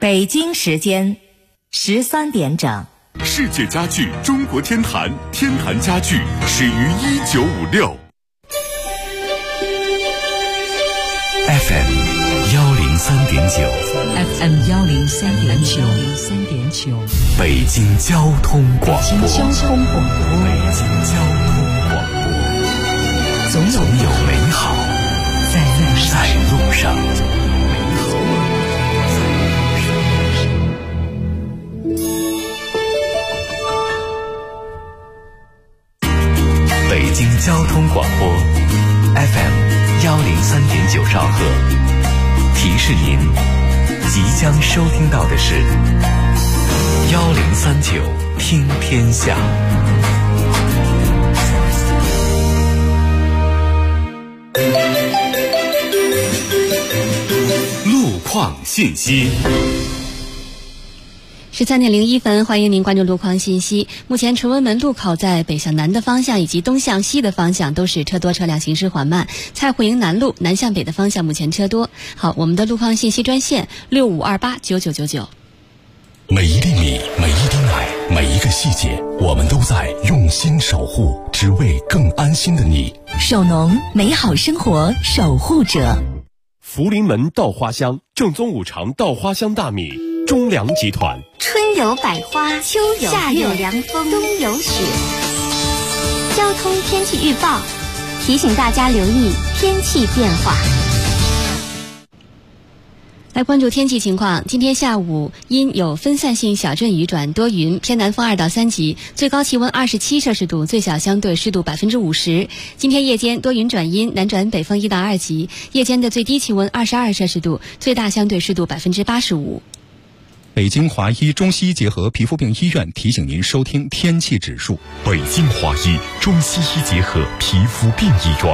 北京时间13点整。 世界家具中国天坛，天坛家具始于1956。FM 103.9， 北京交通广播，总有美好在路上。北京交通广播 FM 103.9兆赫，提示您即将收听到的是1039听天下。路况信息。 13点01分，欢迎您关注路况信息。目前崇文门路口在北向南的方向以及东向西的方向都是车多，车辆行驶缓慢。蔡湖营南路南向北的方向目前车多。好，我们的路况信息专线65289999。 每一粒米，每一滴奶，每一个细节，我们都在用心守护，只为更安心的你。 首农，美好生活守护者。 福临门稻花香，正宗五常稻花香大米，中粮集团。 春有百花，秋有夏有凉风，冬有雪。交通天气预报提醒大家留意天气变化。 来关注天气情况，今天下午阴有分散性小阵雨转多云，偏南风2到3级，最高气温27摄氏度，最小相对湿度50%。今天夜间多云转阴，南转北风1到2级，夜间的最低气温22摄氏度，最大相对湿度85%。 北京华医中西医结合皮肤病医院提醒您收听天气指数。 北京华医中西医结合皮肤病医院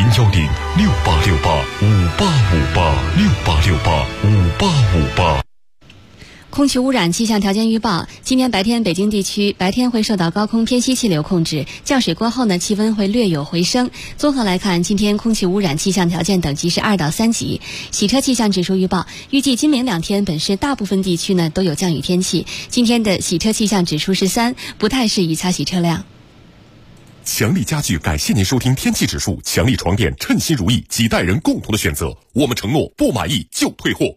，01068685858，68685858。 空气污染气象条件预报，今天白天北京地区白天会受到高空偏西气流控制，降水过后呢，气温会略有回升。综合来看，今天空气污染气象条件等级是2到3级。洗车气象指数预报，预计今明2天本市大部分地区呢都有降雨天气。今天的洗车气象指数是3，不太适宜擦洗车辆。 强力家具感谢您收听天气指数，强力床垫称心如意，几代人共同的选择。我们承诺不满意就退货。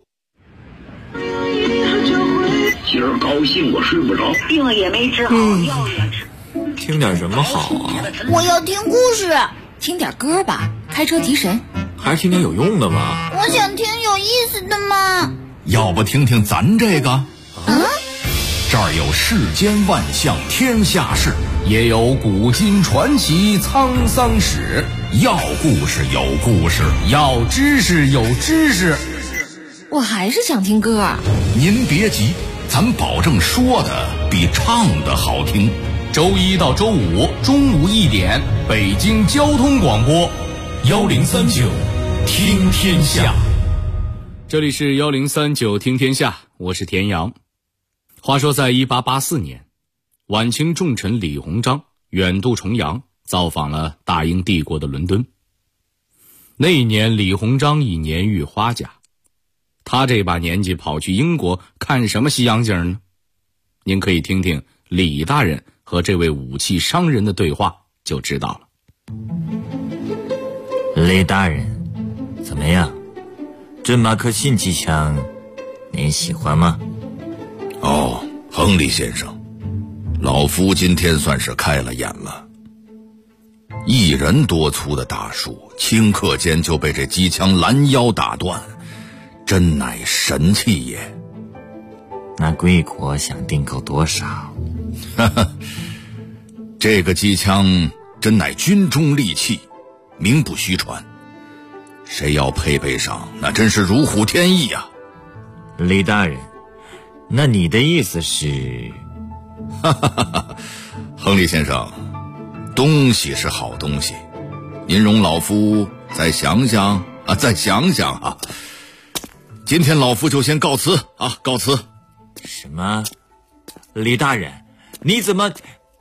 今儿高兴我睡不着， 病也没治好，药也吃。 听点什么好啊？ 我要听故事。听点歌吧，开车提神。 还是听点有用的吧。 我想听有意思的嘛。 要不听听咱这个？这儿有世间万象天下事，也有古今传奇沧桑史。要故事有故事，要知识有知识。 我还是想听歌。 您别急，咱保证说的比唱的好听。周一到周五中午1点，北京交通广播1039听天下。 这里是1039听天下，我是田阳。话说在1884年，晚清重臣李鸿章远渡重洋，造访了大英帝国的伦敦。那一年李鸿章已年逾花甲，他这把年纪跑去英国看什么西洋景呢？您可以听听李大人和这位武器商人的对话就知道了。 李大人，怎么样？这马克沁机枪您喜欢吗？ 哦，亨利先生，老夫今天算是开了眼了。一人多粗的大树，顷刻间就被这机枪拦腰打断，真乃神器也。 那贵国想订购多少？ 这个机枪真乃军中利器，名不虚传，谁要配备上，那真是如虎添翼啊。 李大人，那你的意思是？ 亨利先生，东西是好东西，您容老夫再想想啊。今天老夫就先告辞啊，告辞。 什么？李大人，你怎么？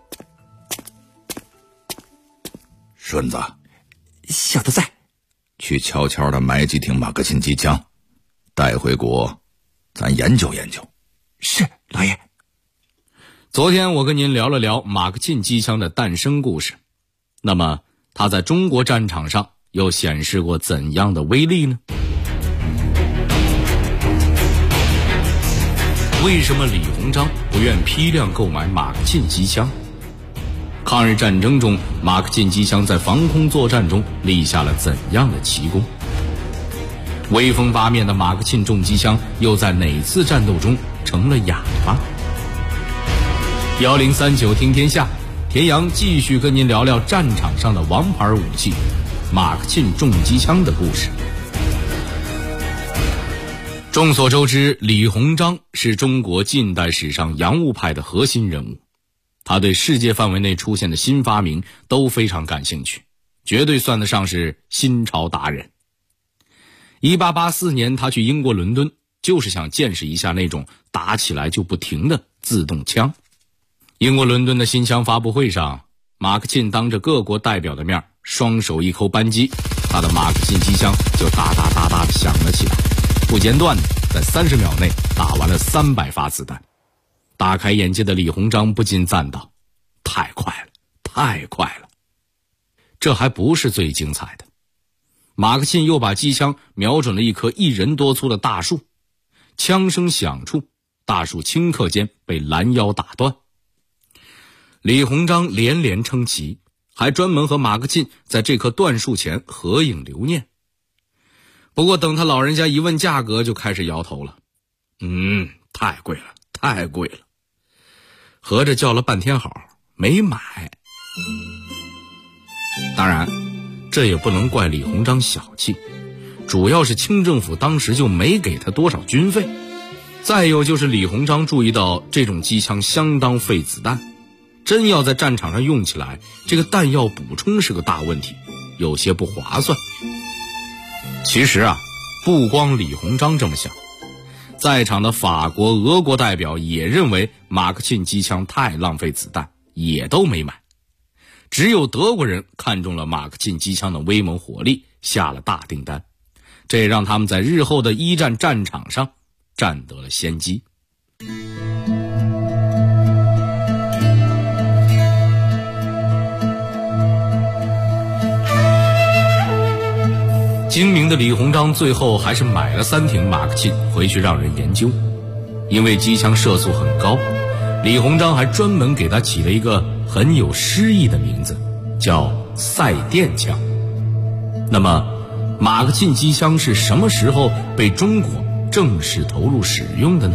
顺子， 小的在， 去悄悄地买几挺马克沁机枪，带回国咱研究研究。 是，老爷。 昨天我跟您聊了聊马克沁机枪的诞生故事，那么它在中国战场上又显示过怎样的威力呢？为什么李鸿章不愿批量购买马克沁机枪？抗日战争中，马克沁机枪在防空作战中立下了怎样的奇功？威风八面的马克沁重机枪又在哪次战斗中成了哑巴？1039听天下，田阳继续跟您聊聊战场上的王牌武器马克沁重机枪的故事。众所周知，李鸿章是中国近代史上洋务派的核心人物，他对世界范围内出现的新发明都非常感兴趣，绝对算得上是新潮达人。1884年他去英国伦敦，就是想见识一下那种打起来就不停的自动枪。英国伦敦的新枪发布会上，马克沁当着各国代表的面，双手一扣扳机，他的马克沁机枪就哒哒哒哒地响了起来，不间断地在30秒内打完了300发子弹。大开眼界的李鸿章不禁赞道：太快了，太快了。这还不是最精彩的，马克沁又把机枪瞄准了一棵1人多粗的大树，枪声响处，大树顷刻间被拦腰打断。李鸿章连连称奇，还专门和马克沁在这棵断树前合影留念。不过等他老人家一问价格，就开始摇头了。太贵了，太贵了。合着叫了半天好，没买。当然，这也不能怪李鸿章小气，主要是清政府当时就没给他多少军费。再有就是李鸿章注意到这种机枪相当费子弹，真要在战场上用起来，这个弹药补充是个大问题，有些不划算。其实不光李鸿章这么想，在场的法国、俄国代表也认为马克沁机枪太浪费子弹，也都没买。只有德国人看中了马克沁机枪的威猛火力，下了大订单，这也让他们在日后的一战战场上占得了先机。精明的李鸿章最后还是买了3挺马克沁回去让人研究，因为机枪射速很高，李鸿章还专门给他起了一个很有诗意的名字，叫赛电枪。那么马克沁机枪是什么时候被中国正式投入使用的呢？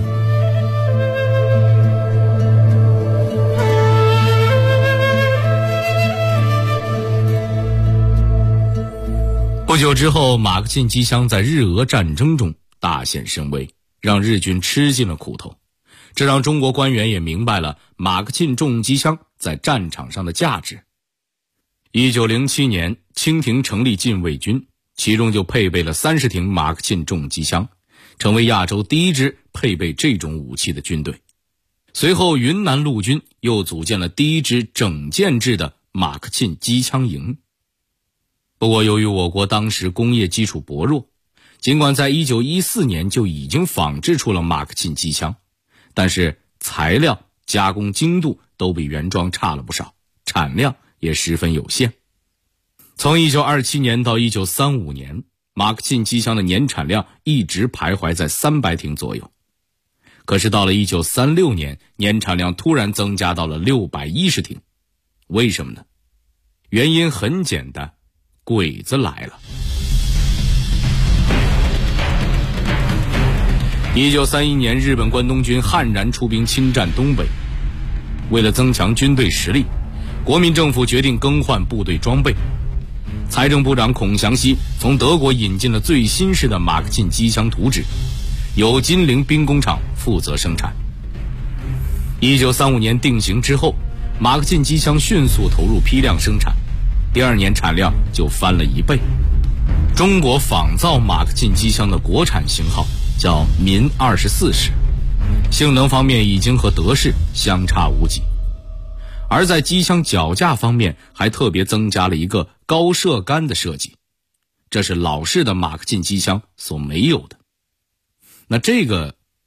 不久之后，马克沁机枪在日俄战争中大显神威，让日军吃尽了苦头。这让中国官员也明白了马克沁重机枪在战场上的价值。1907年，清廷成立禁卫军，其中就配备了30挺马克沁重机枪，成为亚洲第一支配备这种武器的军队。随后，云南陆军又组建了第一支整建制的马克沁机枪营。不过由于我国当时工业基础薄弱，尽管在1914年就已经仿制出了马克沁机枪，但是材料、加工精度都比原装差了不少，产量也十分有限。从1927年到1935年，马克沁机枪的年产量一直徘徊在300挺左右。可是到了1936年，年产量突然增加到了610挺。为什么呢？原因很简单，鬼子来了。1931年，日本关东军悍然出兵侵占东北。为了增强军队实力，国民政府决定更换部队装备。财政部长孔祥熙从德国引进了最新式的马克沁机枪图纸，由金陵兵工厂负责生产。1935年定型之后，马克沁机枪迅速投入批量生产，第2年产量就翻了1倍。中国仿造马克沁机枪的国产型号叫民24式，性能方面已经和德式相差无几。而在机枪脚架方面还特别增加了一个高射杆的设计，这是老式的马克沁机枪所没有的。那这个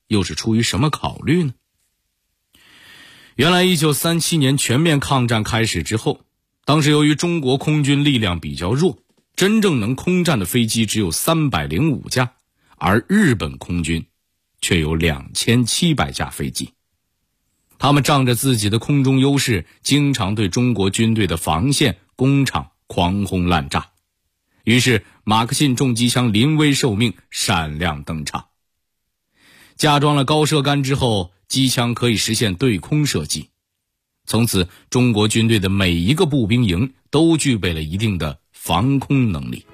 又是出于什么考虑呢？原来1937年全面抗战开始之后，当时由于中国空军力量比较弱，真正能空战的飞机只有305架，而日本空军却有2700架飞机。他们仗着自己的空中优势，经常对中国军队的防线、工厂狂轰滥炸。于是马克沁重机枪临危受命，闪亮登场。加装了高射杆之后，机枪可以实现对空射击。从此，中国军队的每一个步兵营都具备了一定的防空能力。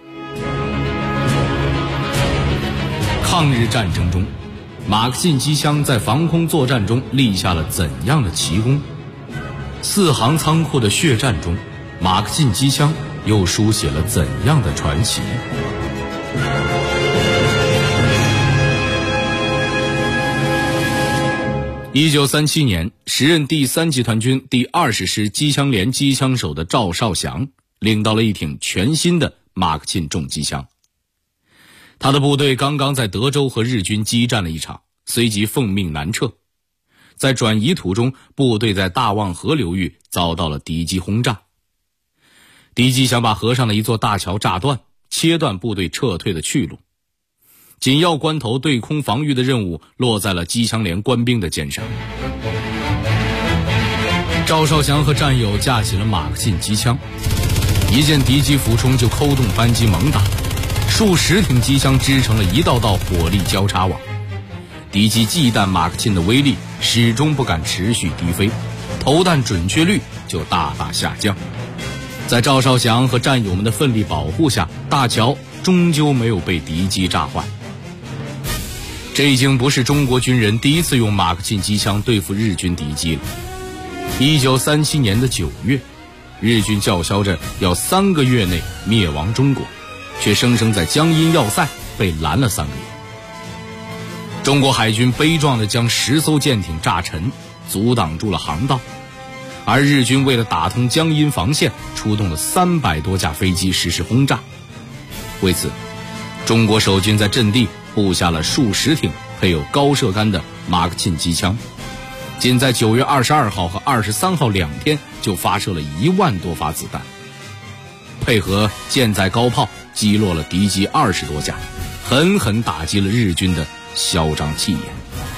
抗日战争中，马克沁机枪在防空作战中立下了怎样的奇功？四行仓库的血战中，马克沁机枪又书写了怎样的传奇？1937年，时任第3集团军第20师机枪连机枪手的赵少祥领到了一挺全新的马克沁重机枪。他的部队刚刚在德州和日军激战了一场，随即奉命南撤。在转移途中，部队在大望河流域遭到了敌机轰炸。敌机想把河上的一座大桥炸断，切断部队撤退的去路。紧要关头，对空防御的任务落在了机枪连官兵的肩上。赵少祥和战友架起了马克沁机枪，一见敌机俯冲就扣动扳机猛打，数十挺机枪织成了一道道火力交叉网。敌机忌惮马克沁的威力，始终不敢持续低飞，投弹准确率就大大下降。在赵少祥和战友们的奋力保护下，大桥终究没有被敌机炸坏。这已经不是中国军人第一次用马克沁机枪对付日军敌机了。1937年的9月，日军叫嚣着要3个月内灭亡中国，却生生在江阴要塞被拦了3个月。中国海军悲壮地将10艘舰艇炸沉，阻挡住了航道，而日军为了打通江阴防线，出动了300多架飞机实施轰炸。为此，中国守军在阵地布下了数十挺配有高射杆的马克沁机枪，仅在9月22号和23号2天就发射了1万多发子弹，配合舰载高炮击落了敌机20多架，狠狠打击了日军的嚣张气焰。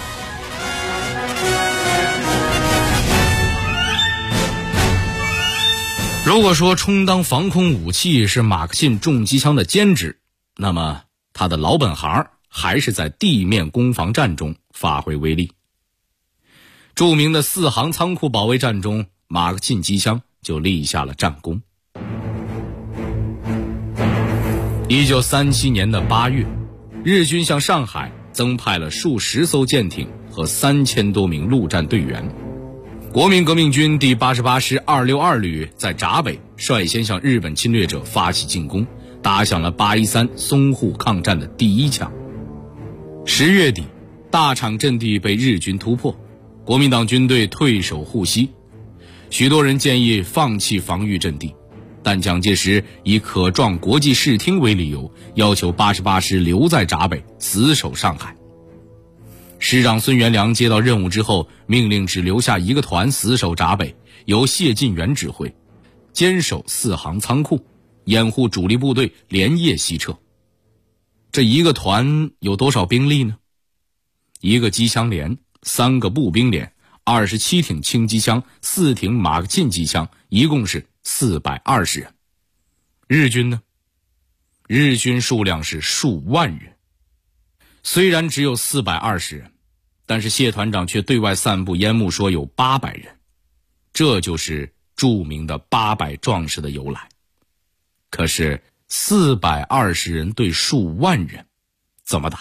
如果说充当防空武器是马克沁重机枪的兼职，那么他的老本行还是在地面攻防战中发挥威力。著名的4行仓库保卫战中，马克沁机枪就立下了战功。1937年的8月，日军向上海增派了数十艘舰艇和3000多名陆战队员。国民革命军第88师262旅在闸北率先向日本侵略者发起进攻，打响了813淞沪抗战的第一枪。10月底，大厂阵地被日军突破，国民党军队退守沪西，许多人建议放弃防御阵地，但蒋介石以可撞国际视听为理由，要求88师留在闸北，死守上海。师长孙元良接到任务之后，命令只留下1个团死守闸北，由谢晋元指挥，坚守4行仓库，掩护主力部队连夜西撤。这1个团有多少兵力呢？1个机枪连，3个步兵连，27挺轻机枪，4挺马克沁机枪，一共是420人。日军呢？日军数量是数万人。虽然只有420人，但是谢团长却对外散布烟幕说有800人，这就是著名的800壮士的由来。可是420人对数万人，怎么打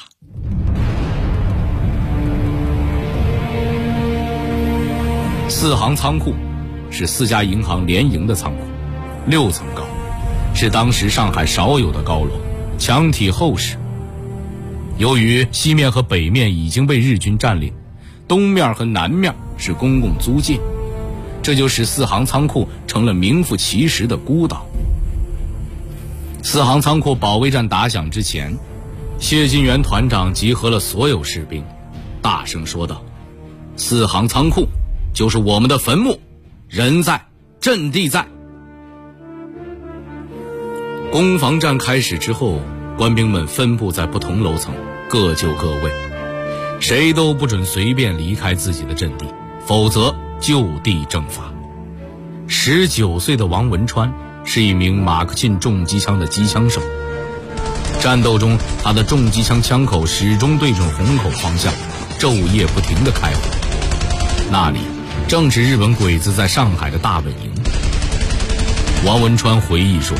？4行仓库是4家银行联营的仓库，6层高，是当时上海少有的高楼，墙体厚实。由于西面和北面已经被日军占领，东面和南面是公共租界，这就使4行仓库成了名副其实的孤岛。4行仓库保卫战打响之前，谢晋元团长集合了所有士兵， 大声说道：四行仓库就是我们的坟墓，人在，阵地在。攻防战开始之后，官兵们分布在不同楼层，各就各位，谁都不准随便离开自己的阵地，否则就地正法。19岁的王文川是一名马克沁重机枪的机枪手，战斗中他的重机枪枪口始终对准虹口方向，昼夜不停地开火。那里正是日本鬼子在上海的大本营。王文川回忆说，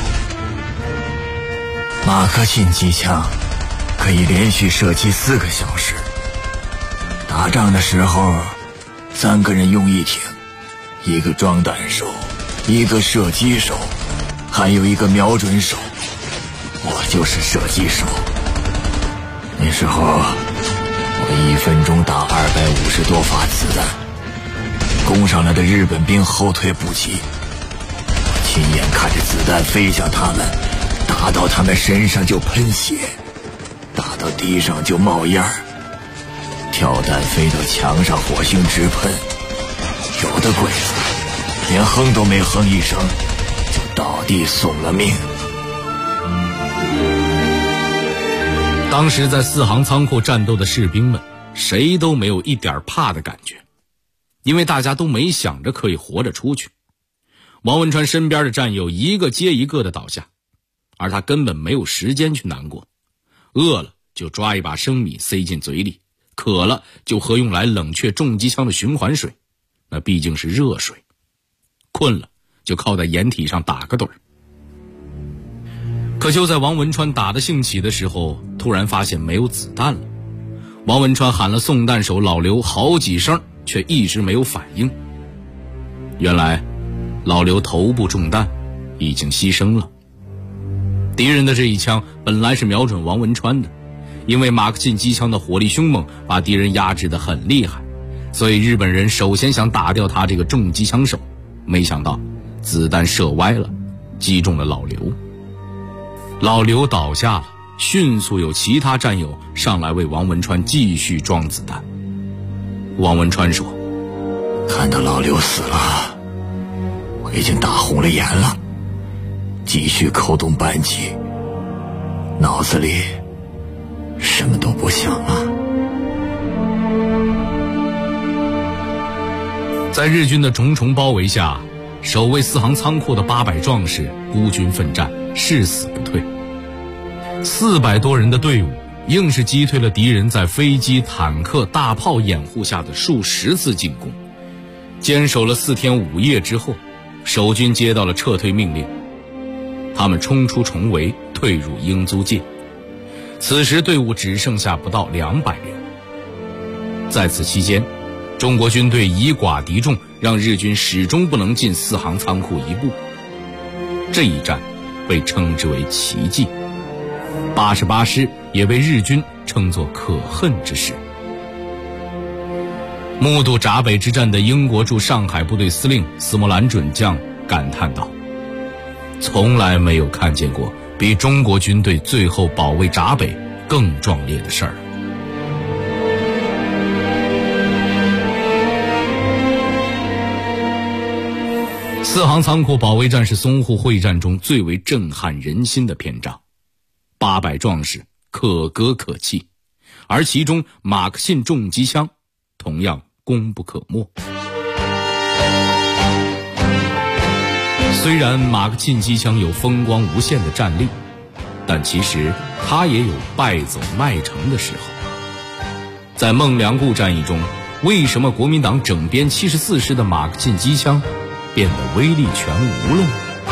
马克沁机枪可以连续射击4个小时，打仗的时候3个人用一挺，一个装弹手，一个射击手，还有一个瞄准手，我就是射击手。那时候我1分钟打250多发子弹，攻上来的日本兵后退不及，我亲眼看着子弹飞向他们，打到他们身上就喷血，打到地上就冒烟儿，跳弹飞到墙上火星直喷，有的鬼子连哼都没哼一声就倒地送了命。 当时在四行仓库战斗的士兵们谁都没有一点怕的感觉，因为大家都没想着可以活着出去。王文川身边的战友一个接一个的倒下，而他根本没有时间去难过，饿了就抓一把生米塞进嘴里，渴了就喝用来冷却重机枪的循环水，那毕竟是热水，困了就靠在掩体上打个盹儿。可就在王文川打得兴起的时候，突然发现没有子弹了。王文川喊了送弹手老刘好几声，却一直没有反应。原来老刘头部中弹，已经牺牲了。敌人的这一枪本来是瞄准王文川的，因为马克沁机枪的火力凶猛，把敌人压制得很厉害，所以日本人首先想打掉他这个重机枪手，没想到子弹射歪了，击中了老刘。老刘倒下了，迅速有其他战友上来为王文川继续装子弹。王文川说， 看到老刘死了，我已经打红了眼了，继续扣动扳机，脑子里什么都不想了。 在日军的重重包围下，守卫四行仓库的800壮士孤军奋战，誓死不退。400多人的队伍硬是击退了敌人在飞机、坦克、大炮掩护下的数十次进攻。坚守了4天5夜之后，守军接到了撤退命令，他们冲出重围，退入英租界。此时队伍只剩下不到200人。在此期间，中国军队以寡敌众，让日军始终不能进4行仓库一步。这一战被称之为奇迹，88师也被日军称作可恨之师。目睹闸北之战的英国驻上海部队司令斯莫兰准将感叹道，从来没有看见过比中国军队最后保卫闸北更壮烈的事儿。4行仓库保卫战是淞沪会战中最为震撼人心的篇章，800壮士可歌可泣，而其中马克沁重机枪同样功不可没。虽然马克沁机枪有风光无限的战力，但其实它也有败走麦城的时候。在孟良崮战役中，为什么国民党整编74师的马克沁机枪变得威力全无了呢？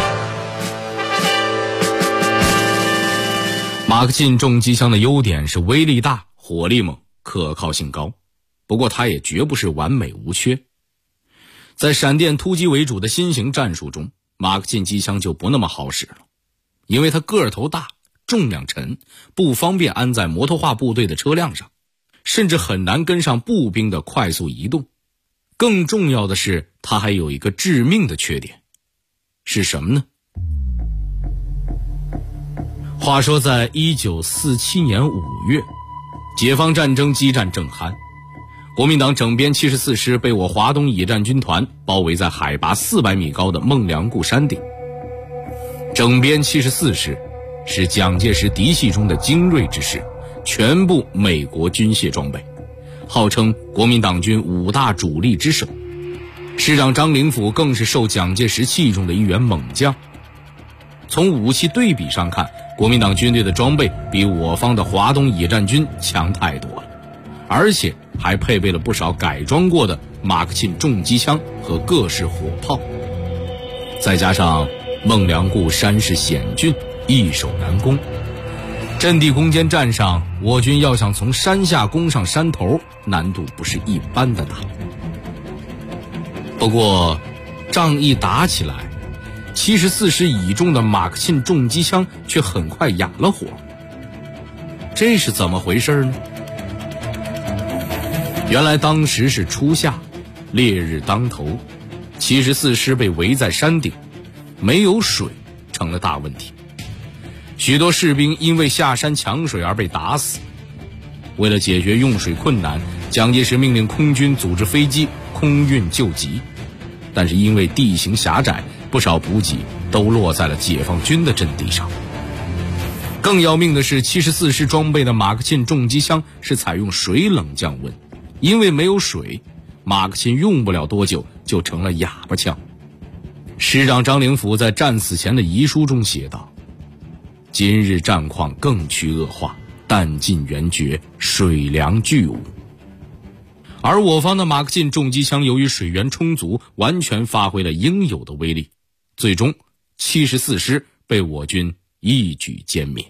马克沁重机枪的优点是威力大、火力猛、可靠性高，不过它也绝不是完美无缺。在闪电突击为主的新型战术中，马克沁机枪就不那么好使了，因为它个头大、重量沉，不方便安在摩托化部队的车辆上，甚至很难跟上步兵的快速移动。更重要的是，它还有一个致命的缺点，是什么呢？话说在1947年5月，解放战争激战正酣， 国民党整编74师被我华东野战军团包围在海拔400米高的孟良崮山顶。整编74师是蒋介石嫡系中的精锐之师，全部美国军械装备，号称国民党军5大主力之首。师长张灵甫更是受蒋介石器重的一员猛将。从武器对比上看，国民党军队的装备比我方的华东野战军强太多了，而且还配备了不少改装过的马克沁重机枪和各式火炮。再加上孟良崮山势险峻，易守难攻，阵地攻坚战上，我军要想从山下攻上山头，难度不是一般的大。不过仗一打起来，74师倚重的马克沁重机枪却很快哑了火。这是怎么回事呢？原来当时是初夏，烈日当头，74师被围在山顶，没有水成了大问题。许多士兵因为下山抢水而被打死。为了解决用水困难，蒋介石命令空军组织飞机空运救急，但是因为地形狭窄，不少补给都落在了解放军的阵地上。更要命的是，74师装备的马克沁重机枪是采用水冷降温，因为没有水，马克沁用不了多久就成了哑巴枪。师长张灵甫在战死前的遗书中写道：今日战况更趋恶化，弹尽援绝，水粮俱无。而我方的马克沁重机枪由于水源充足，完全发挥了应有的威力，最终74师被我军一举歼灭。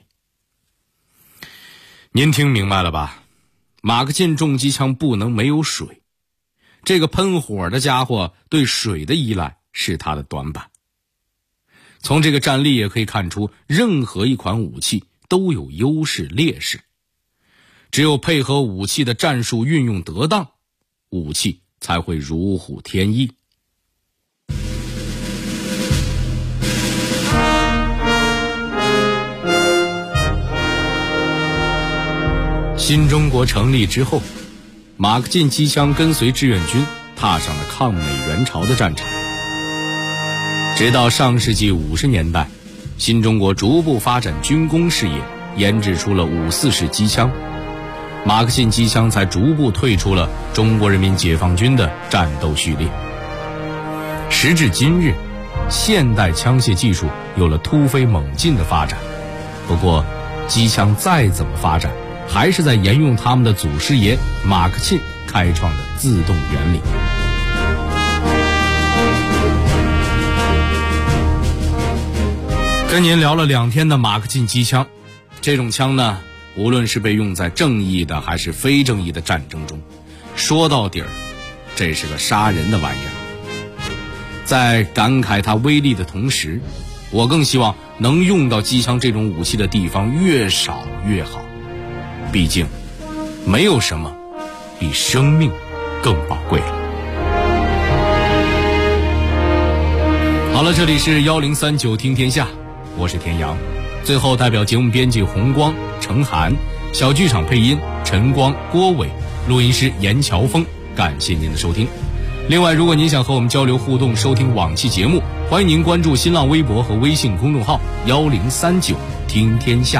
您听明白了吧？马克沁重机枪不能没有水，这个喷火的家伙对水的依赖是它的短板。从这个战例也可以看出，任何一款武器都有优势劣势，只有配合武器的战术运用得当，武器才会如虎添翼。新中国成立之后，马克沁机枪跟随志愿军踏上了抗美援朝的战场。直到上世纪50年代，新中国逐步发展军工事业，研制出了54式机枪，马克沁机枪才逐步退出了中国人民解放军的战斗序列。时至今日，现代枪械技术有了突飞猛进的发展，不过机枪再怎么发展，还是在沿用他们的祖师爷马克沁开创的自动原理。跟您聊了2天的马克沁机枪，这种枪呢，无论是被用在正义的还是非正义的战争中，说到底儿，这是个杀人的玩意儿。在感慨它威力的同时，我更希望能用到机枪这种武器的地方越少越好。毕竟，没有什么比生命更宝贵了。好了，这里是1039听天下，我是田阳。最后代表节目编辑红光、程涵，小剧场配音陈光、郭伟，录音师严乔峰，感谢您的收听。另外，如果您想和我们交流互动，收听往期节目，欢迎您关注新浪微博和微信公众号1039听天下。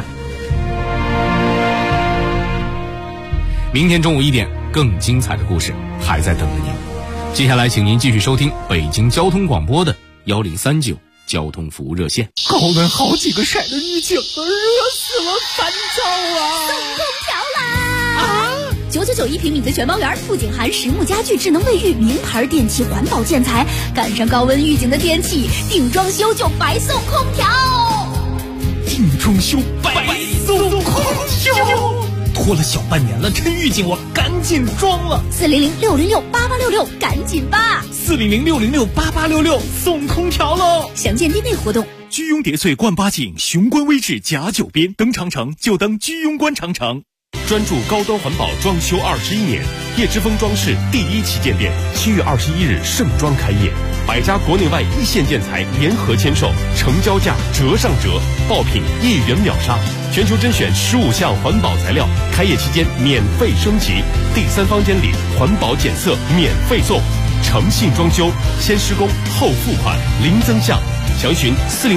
明天中午1点，更精彩的故事还在等着您。接下来请您继续收听北京交通广播的1039交通服务热线。 高温好几个晒的预警都热死了，烦躁啊！ 送空调啦！999平米的全包圆，不仅含实木家具、智能卫浴、名牌电器、环保建材，赶上高温预警的天气，定装修就白送空调。 定装修白送空调，拖了小半年了，趁预警我赶紧装了。 400-606-8866，赶紧吧 ！400-606-8866，送空调喽！ 详见店内活动。 居庸叠翠冠8景，雄关微志甲9边，登长城就登居庸关长城。 专注高端环保装修21年，叶之峰装饰第1旗舰店7月21日盛装开业，100家国内外一线建材联合签售，成交价折上折，爆品1元秒杀，全球甄选15项环保材料，开业期间免费升级，第3房间里环保检测免费送，诚信装修，先施工后付款，零增项。详询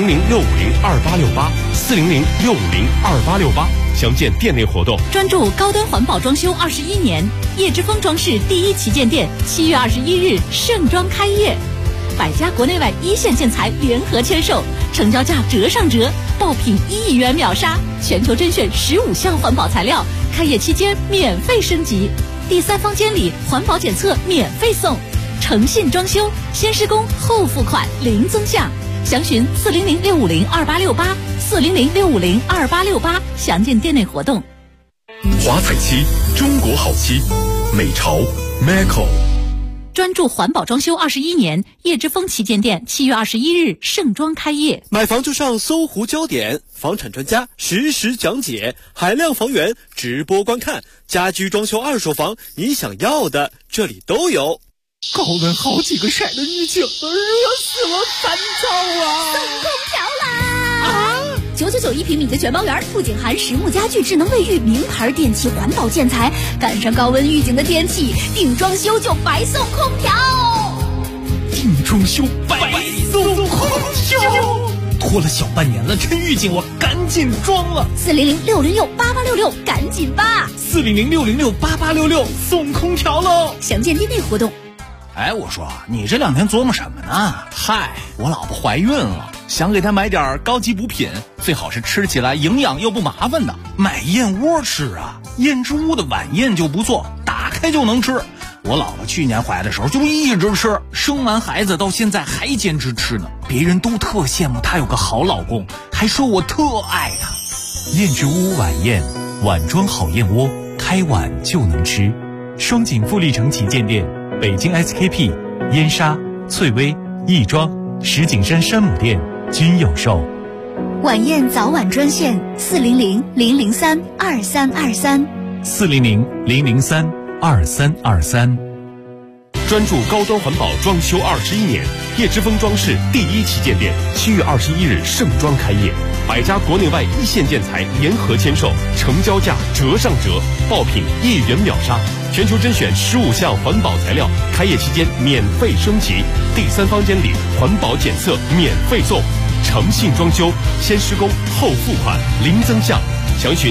400-650-2868，400-650-2868，详见店内活动。 专注高端环保装修21年，叶之峰装饰第1旗舰店7月21日盛装开业，100家国内外一线建材联合签售，成交价折上折，爆品1亿元秒杀，全球甄选15项环保材料，开业期间免费升级，第3房间里环保检测免费送，诚信装修，先施工后付款，零增项。详询400-650-2868，400-650-2868，详见店内活动。 华彩漆，中国好漆，美潮 Maco。 专注环保装修21年，叶之峰旗舰店7月21日盛装开业。 买房就上搜狐焦点，房产专家实时讲解，海量房源直播观看，家居装修二手房，你想要的这里都有。 高温好几个晒的预警，热死我烦躁啊！ 送空调啦！999一平米的全包园，不仅含实木家具、智能卫浴、名牌电器、环保建材，赶上高温预警的天气，定装修就白送空调。 定装修白送空调，拖了小半年了，趁预警我赶紧装了。 400-606-8866，赶紧吧 ！400-606-8866，送空调喽！ 详见店内活动。 哎，我说你这2天琢磨什么呢？嗨，我老婆怀孕了，想给她买点高级补品，最好是吃起来营养又不麻烦的。买燕窝吃啊，燕之屋的晚宴就不错，打开就能吃。我老婆去年怀的时候就一直吃，生完孩子到现在还坚持吃呢。别人都特羡慕她有个好老公，还说我特爱她。 燕之屋晚宴，碗装好燕窝，开碗就能吃。双井富力城旗舰店，北京 SKP、燕莎、翠微、亦庄、石景山山姆店均有售。 晚宴早晚专线 400-003-2323，400-003-2323。 专注高端环保装修21年，叶之峰装饰第1旗舰店7月21日盛装开业，100家国内外一线建材联合签售，成交价折上折，爆品1元秒杀，全球甄选15项环保材料，开业期间免费升级，第3房间里环保检测免费送，诚信装修，先施工后付款，零增项。详询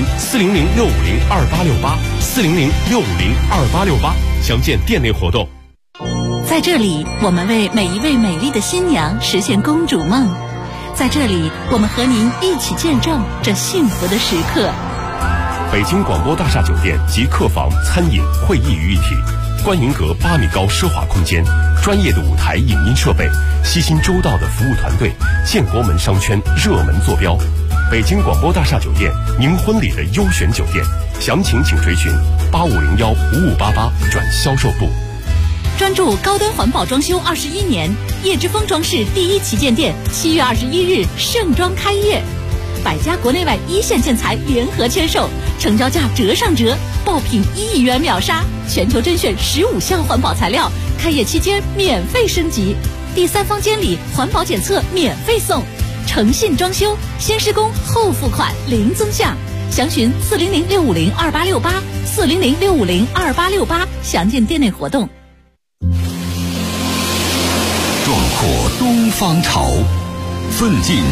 400-650-2868，400-650-2868，详见店内活动。 在这里，我们为每一位美丽的新娘实现公主梦。在这里，我们和您一起见证这幸福的时刻。 北京广播大厦酒店及客房、餐饮、会议于一体，观云阁8米高奢华空间，专业的舞台影音设备，悉心周到的服务团队，建国门商圈热门坐标。北京广播大厦酒店，您婚礼的优选酒店，详情请垂询8501-5588转销售部。 专注高端环保装修21年，叶之峰装饰第1旗舰店7月21日盛装开业，100家国内外一线建材联合签售，成交价折上折，爆品1亿元秒杀，全球甄选15项环保材料，开业期间免费升级，第3房间里环保检测免费送，诚信装修，先施工后付款，零增项。详询400-650-2868，400-650-2868，详见店内活动。 壮阔东方潮，奋进